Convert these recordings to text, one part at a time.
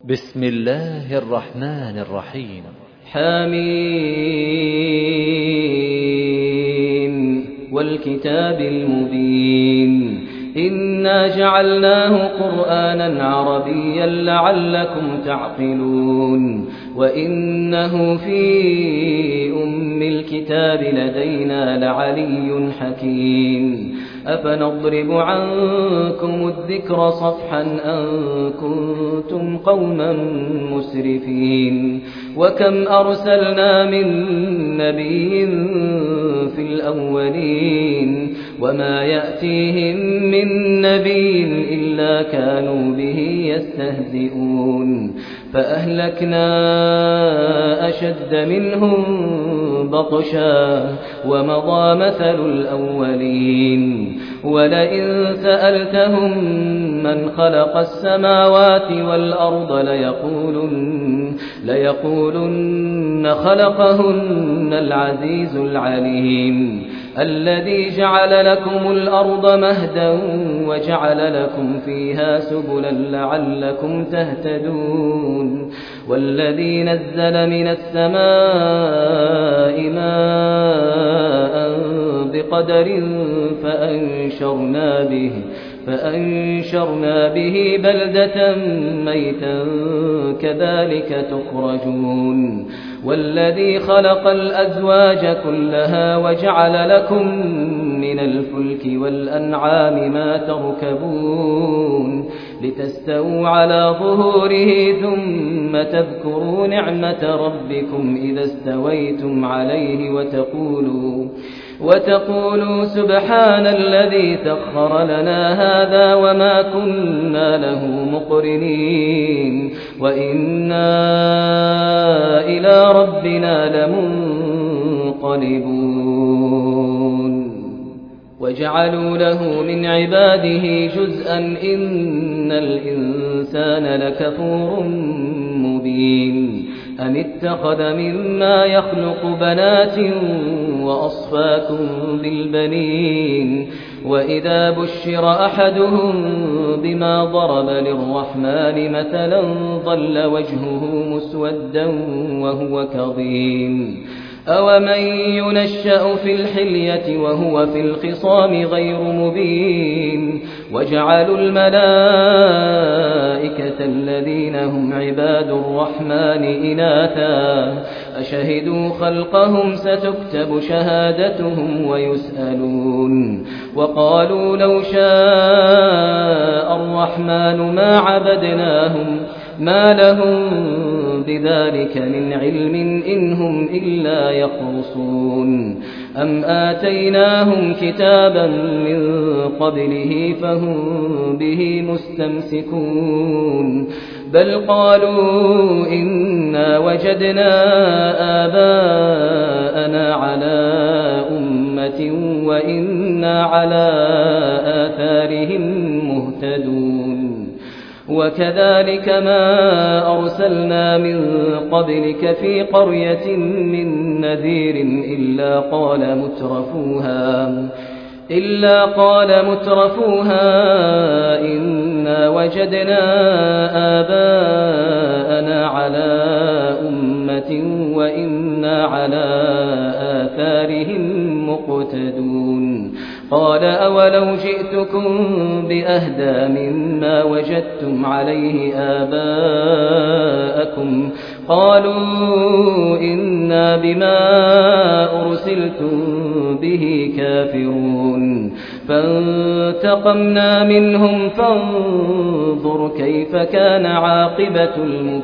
بسم الله الرحمن الرحيم. حميم والكتاب المبين إنا جعلناه قرآنا عربيا لعلكم تعقلون وإنه في أم الكتاب لدينا لعلي حكيم أفنضرب عنكم الذكر صفحا أن كنتم قوما مسرفين وكم أرسلنا من نبي في الأولين وما يأتيهم من نبي إلا كانوا به يستهزئون فأهلكنا أشد منهم بطشا ومضى مثل الأولين ولئن سألتهم من خلق السماوات والأرض ليقولن خلقهن العزيز العليم الذي جعل لكم الأرض مهدا وجعل لكم فيها سبلا لعلكم تهتدون والذي نزل من السماء ماء بقدر فأنشرنا به بلدة ميتا كذلك تخرجون والذي خلق الأزواج كلها وجعل لكم من الفلك والأنعام ما تركبون لتستووا على ظهوره ثم تذكروا نعمة ربكم إذا استويتم عليه وتقولوا سبحان الذي سخر لنا هذا وما كنا له مقرنين وإنا إلى ربنا لمنقلبون وجعلوا له من عباده جزءا إن الإنسان لكفور مبين أم اتخذ مما يخلق بنات وأصفاكم بالبنين وإذا بشر أحدهم بما ضرب للرحمن مثلا ظل وجهه مسودا وهو كظيم أومن ينشأ في الحلية وهو في الخصام غير مبين وجعلوا الملائكة الذين هم عباد الرحمن إناثا أشهدوا خلقهم ستكتب شهادتهم ويسألون وقالوا لو شاء الرحمن ما عبدناهم ما لهم بذلك من علم إن هم إلا يخرصون أم آتيناهم كتابا من قبله فهم به مستمسكون بل قالوا إنا وجدنا آباءنا على أمة وإنا على آثارهم مهتدون وكذلك ما أرسلنا من قبلك في قرية من نذير إلا قال مترفوها إنا وجدنا آباءنا على أمة وإنا على آثارهم مقتدون قال أولو جئتكم بأهدى مما وجدتم عليه آباءكم قالوا إنا بما أرسلتم به كافرون فانتقمنا منهم فانظر كيف كان عاقبة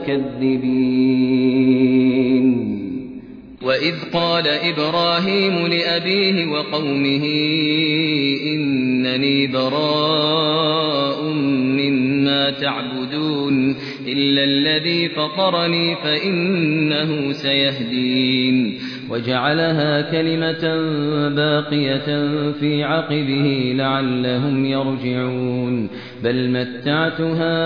المكذبين وإذ قال إبراهيم لأبيه وقومه إنني براء مما تعبدون إلا الذي فطرني فإنه سيهدين وجعلها كلمة باقية في عقبه لعلهم يرجعون بل متعت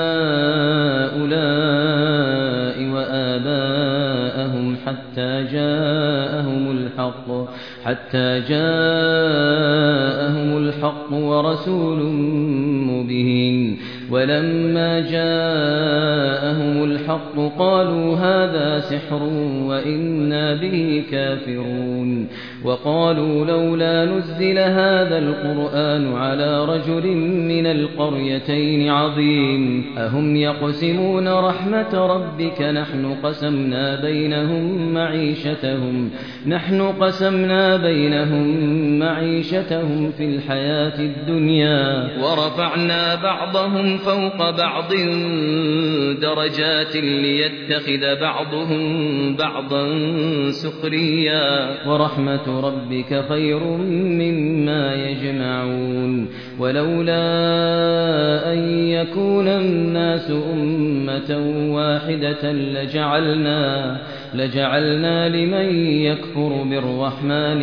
هؤلاء وآباءهم حتى جاءهم الحق ورسول مبين ولما جاءهم الحق قالوا هذا سحر وإنا به كافرون وقالوا لولا نزل هذا القرآن على رجل من القريتين عظيم أهم يقسمون رحمة ربك نحن قسمنا بينهم معيشتهم في الحياة الدنيا ورفعنا بعضهم فوق بعض درجات ليتخذ بعضهم بعضا سخريا ورحمة ربك خير مما يجمعون ولولا أن يكون الناس أمة واحدة لجعلنا لمن يكفر بالرحمن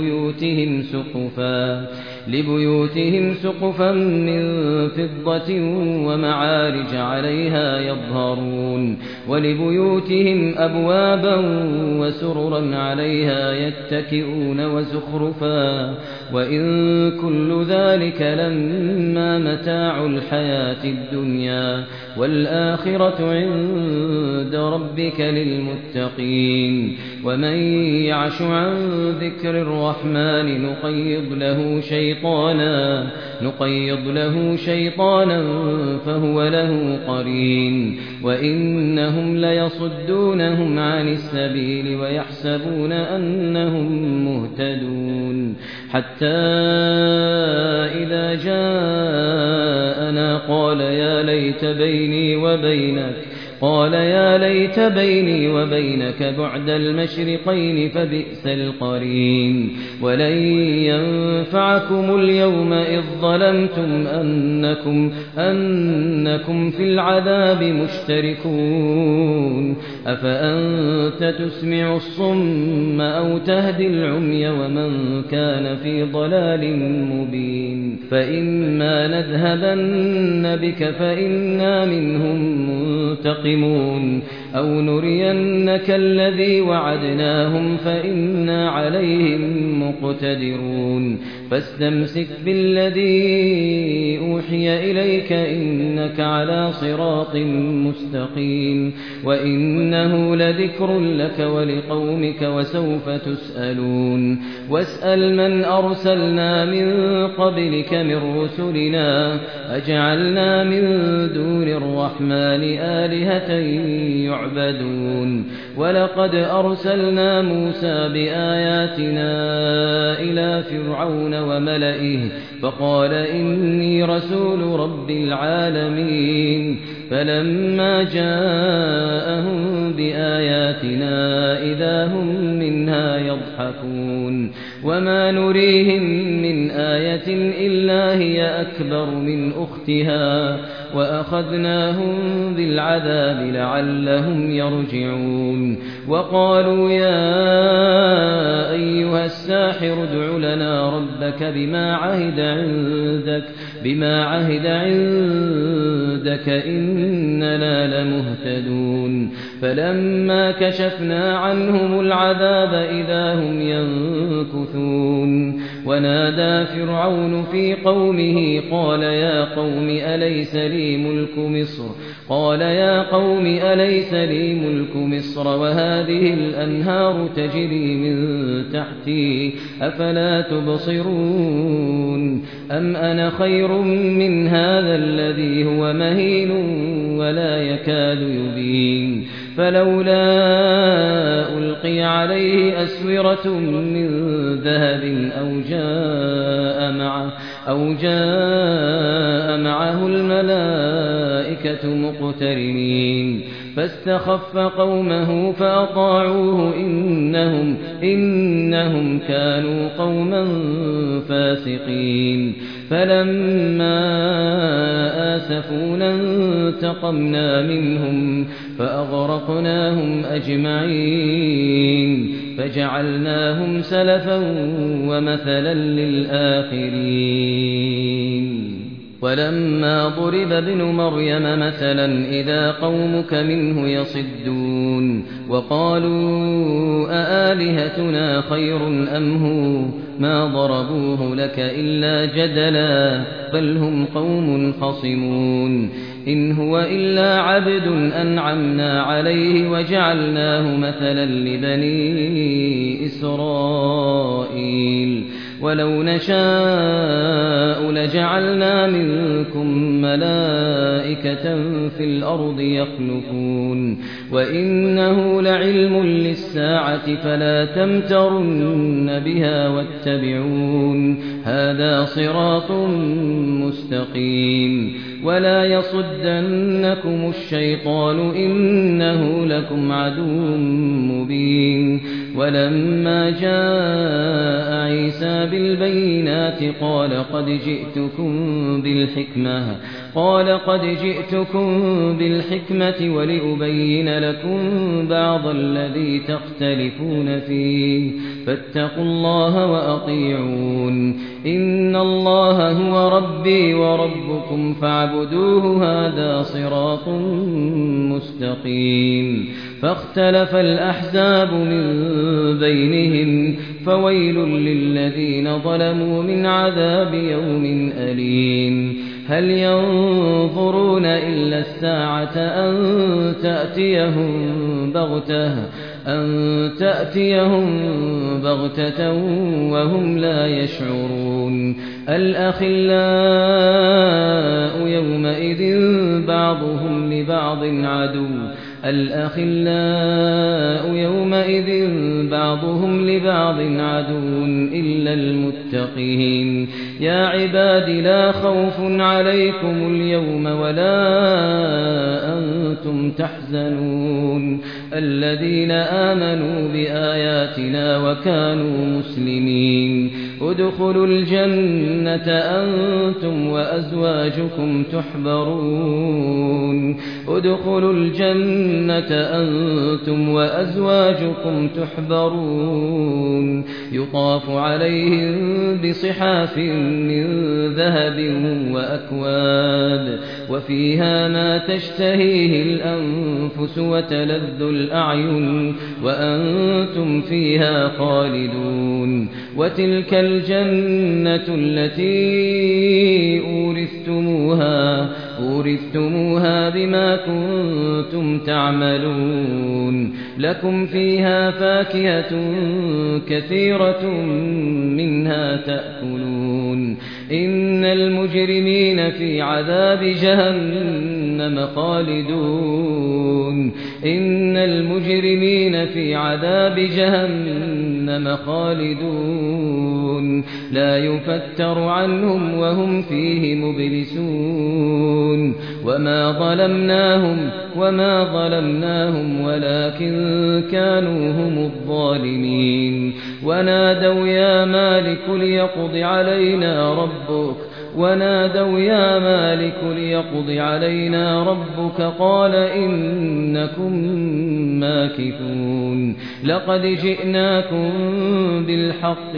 لبيوتهم سقفا من فضة ومعارج عليها يظهرون ولبيوتهم أبوابا وسررا عليها يتكئون وزخرفا وإن كل ذلك لما متاع الحياة الدنيا والآخرة عند ربك للمتقين ومن يعش عن ذكر الرحمن نقيض له شيطانا فهو له قرين وإنهم ليصدونهم عن السبيل ويحسبون أنهم مهتدون حتى إذا جاءنا قال يا ليت بيني وبينك بعد المشرقين فبئس القرين ولن ينفعكم اليوم إذ ظلمتم أنكم في العذاب مشتركون أفأنت تسمع الصم أو تهدي العمي ومن كان في ضلال مبين فإما نذهبن بك فإنا منهم منتقمون أو نرينك الذي وعدناهم فإنا عليهم مقتدرون فاستمسك بالذي أوحي إليك إنك على صراط مستقيم وإنه لذكر لك ولقومك وسوف تسألون واسأل من أرسلنا من قبلك من رسلنا أجعلنا من دون الرحمن آلهة يعبدون ولقد أرسلنا موسى بآياتنا إلى فرعون وملئه فقال إني رسول رب العالمين فلما جاءهم بآياتنا إذا هم منها يضحكون وما نريهم من آية إلا هي أكبر من أختها وأخذناهم بالعذاب لعلهم يرجعون وقالوا يا أيها الساحر ادع لنا ربك بما عهد عندك إننا لمهتدون فلما كشفنا عنهم العذاب إذا هم ينكثون ونادى فرعون في قومه قال يا قوم أليس لي ملك مصر وهذه الأنهار تجري من تحتي أفلا تبصرون أم أنا خير من هذا الذي هو مهين ولا يكاد يبين فلولا ألقي عليه أسورة من ذهب أو جاء معه الملائكة مقترنين فاستخف قومه فأطاعوه إنهم كانوا قوما فاسقين فلما آسفونا انتقمنا منهم فأغرقناهم أجمعين فجعلناهم سلفا ومثلا للآخرين ولما ضرب ابن مريم مثلا إذا قومك منه يصدون وقالوا أآلهتنا خير أم هو ما ضربوه لك إلا جدلا بل هم قوم خصمون إن هو إلا عبد أنعمنا عليه وجعلناه مثلا لبني إسرائيل ولو نشاء لجعلنا منكم ملائكة في الأرض يخلفون وإنه لعلم للساعة فلا تمترن بها واتبعون هذا صراط مستقيم ولا يصدنكم الشيطان إنه لكم عدو مبين ولما جاء عيسى بالبينات قال قد جئتكم بالحكمة ولأبين لكم بعض الذي تختلفون فيه فاتقوا الله وأطيعون إن الله هو ربي وربكم فاعبدوه هذا صراط مستقيم فاختلف الأحزاب من بينهم فويل للذين ظلموا من عذاب يوم أليم هل ينظرون إلا الساعة أن تأتيهم بغتة وهم لا يشعرون الأخلاء يومئذ بعضهم لبعض عدو إلا المتقين يا عباد لا خوف عليكم اليوم ولا أنتم تحزنون الذين آمنوا بآياتنا وكانوا مسلمين ادخلوا الجنة أنتم وأزواجكم تحبرون يطاف عليهم بصحاف من ذهب وأكواب وفيها ما تشتهيه الأنفس وتلذ الأعين وأنتم فيها خالدون وتلك الجنة التي أورثتموها بما كنتم تعملون لكم فيها فاكهة كثيرة منها تأكلون إن المجرمين في عذاب جهنم خالدون لا يفتر عنهم وهم فيه مبلسون وما ظلمناهم ولكن كانوا هم الظالمين ونادوا يا مالك ليقض علينا ربك قال إنكم ماكثون لقد جئناكم بالحق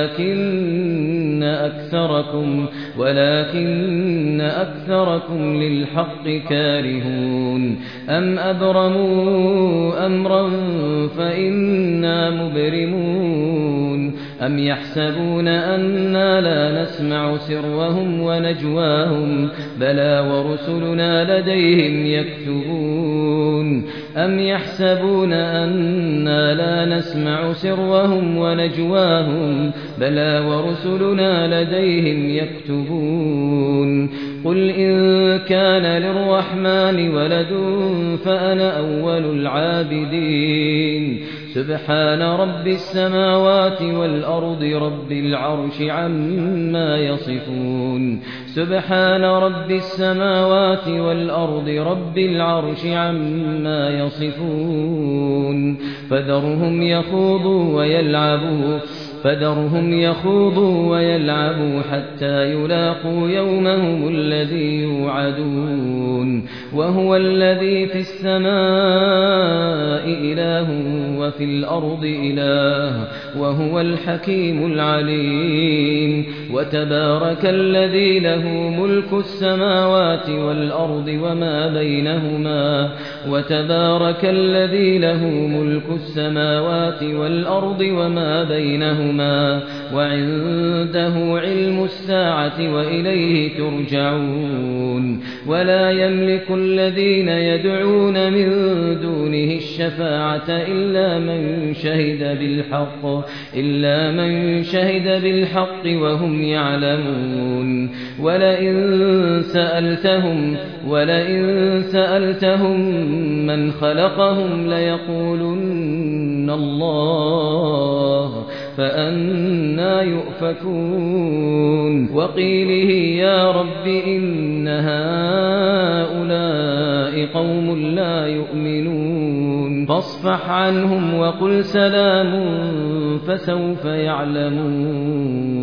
ولكن أكثركم للحق كارهون أم أبرموا أمرا فإنا مبرمون أم يحسبون أنا لا نسمع سرهم ونجواهم بلى ورسلنا لديهم يكتبون أم يحسبون أنا لا نسمع سرهم ونجواهم بلى ورسلنا لديهم يكتبون قل إن كان للرحمن ولد فأنا أول العابدين سبحان رب السماوات والأرض رب العرش عما يصفون فذرهم يخوضوا فذرهم يخوضوا ويلعبوا حتى يلاقوا يومهم الذي يوعدون وهو الذي في السماء إله وفي الأرض إله وهو الحكيم العليم وتبارك الذي له ملك السماوات والأرض وما بينهما وتبارك الذي له ملك السماوات والأرض وما بينهما وعنده علم الساعة وإليه ترجعون ولا يملك الذين يدعون من دونه الشفاعة إلا من شهد بالحق وهم يعلمون ولئن سألتهم من خلقهم ليقولن الله فأنى يؤفكون وقيله يا رب إن هؤلاء قوم لا يؤمنون فاصفح عنهم وقل سلام فسوف يعلمون